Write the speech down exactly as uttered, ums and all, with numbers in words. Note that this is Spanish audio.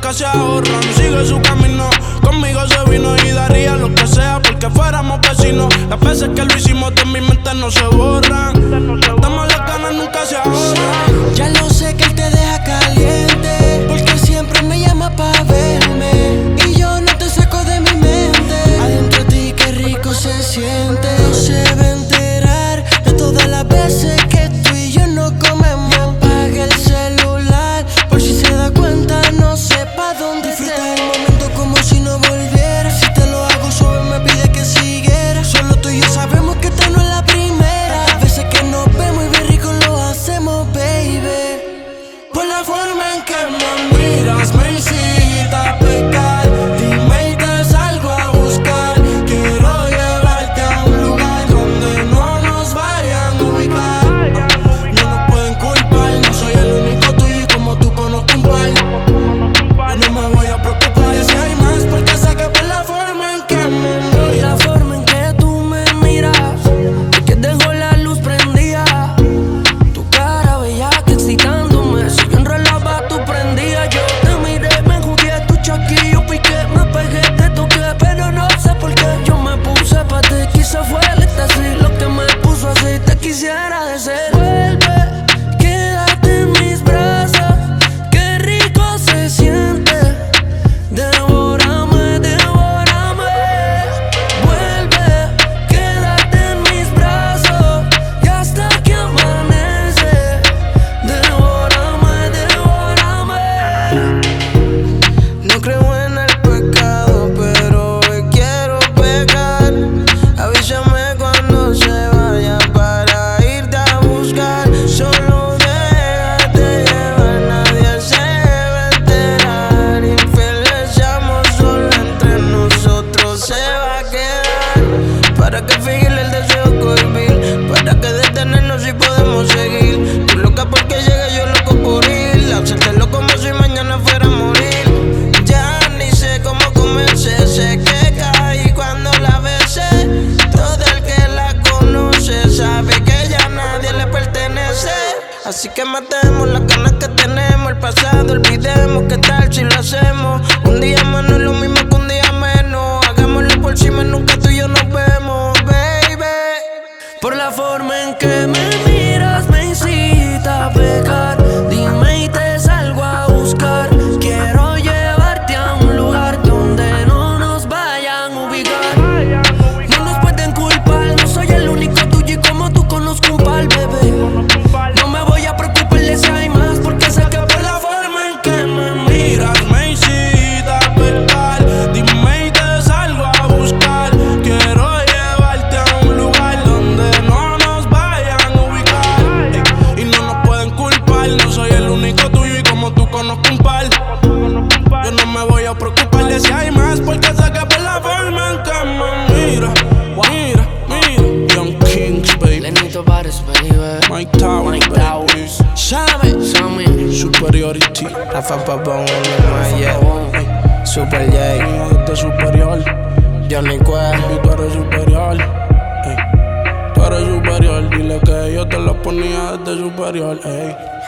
nunca se ahorran. Sigue su camino, conmigo se vino y daría lo que sea porque fuéramos vecinos. Las veces que lo hicimos de mi mente no se borran. Estamos las ganas, nunca se ahorran. Ya lo sé que él te deja caliente, porque siempre me llama pa' verme y yo no te saco de mi mente. Adentro de ti qué rico se siente. No se va a enterar de todas las veces que tú y yo no comemos. Apaga el celular por si se da cuenta, no sepa dónde disfruta el momento como si no volviera. Si te lo hago suave me pide que siguiera. Solo tú y yo sabemos que esta no es la primera. Las veces que nos vemos y bien rico lo hacemos, baby. Por la forma en que me miras me incita a pecar. Dime y te salgo a buscar. Quiero llevarte a un lugar donde no nos vayan a ubicar. No nos pueden culpar, no soy el único tuyo y como tú conozco un par. Yo no me voy a preocupar si hay más porque sé que por la forma en que me miras. La forma en que tú me miras, es que dejo la luz prendida. Tu cara bella que excitándome. Si yo enrolaba tú prendías. Yo te miré, me jugué tu chaquillo, piqué, me pegué, te toqué, pero no sé por qué yo me puse pa' ti. Quizá fue el éxtasis lo que me puso así. Te quisiera de ser. Vuelve, quédate en mis brazos, qué rico se siente. Devórame, devórame. Vuelve, quédate en mis brazos y hasta que amanece. Devórame, devórame. No creo en el pecado, pero hoy quiero pecar. Avísame cuando se vaya para irte a buscar. Solo déjate llevar, nadie se va a enterar. Infieles seamos solo entre nosotros se va a quedar. ¿Para qué fingir el deseo cohibir? ¿Para qué detenernos si podemos seguir? Tú loca porque llegue, yo loco por ir. Hacértelo como si mañana fuera a morir. Ya ni sé cómo comencé, sé que caí cuando la besé. Todo el que la conoce sabe que ya nadie le pertenece. Así que matemos las ganas que tenemos, el pasado olvidemos. ¿Qué tal si lo hacemos? Un día más no es lo mismo que un día menos. Hagámoslo por cima, nunca tú y yo nos vemos, baby. Por la forma en que me miras me incita a pecar. Dime y te salgo a buscar. Quiero llevarte a un lugar donde no nos vayan a ubicar. No nos pueden culpar, no soy el único tuyo y como tú conozco un par, bebé. No me voy a preocupar de si hay más porque sé que por la forma en que me miras Miras, me incita a pecar. Dime y te salgo a buscar. Quiero llevarte a un lugar donde no nos vayan a ubicar. Ey, y no nos pueden culpar, no soy el único tuyo y como tú conozco un par. Yo no me voy a preocupar de si hay más porque sé que por la forma en que me mira, mira, mira. Young Kings, baby. Lenito Bares, baby. Mike Towers, Mike baby. Towers. Shame, Shame. Superiority. Rafa Pabón, Super Super J. Mía desde superior. Johnny Quest. Y tú eres superior. Ey. Tú eres superior. Dile que yo te lo ponía desde superior. Ey.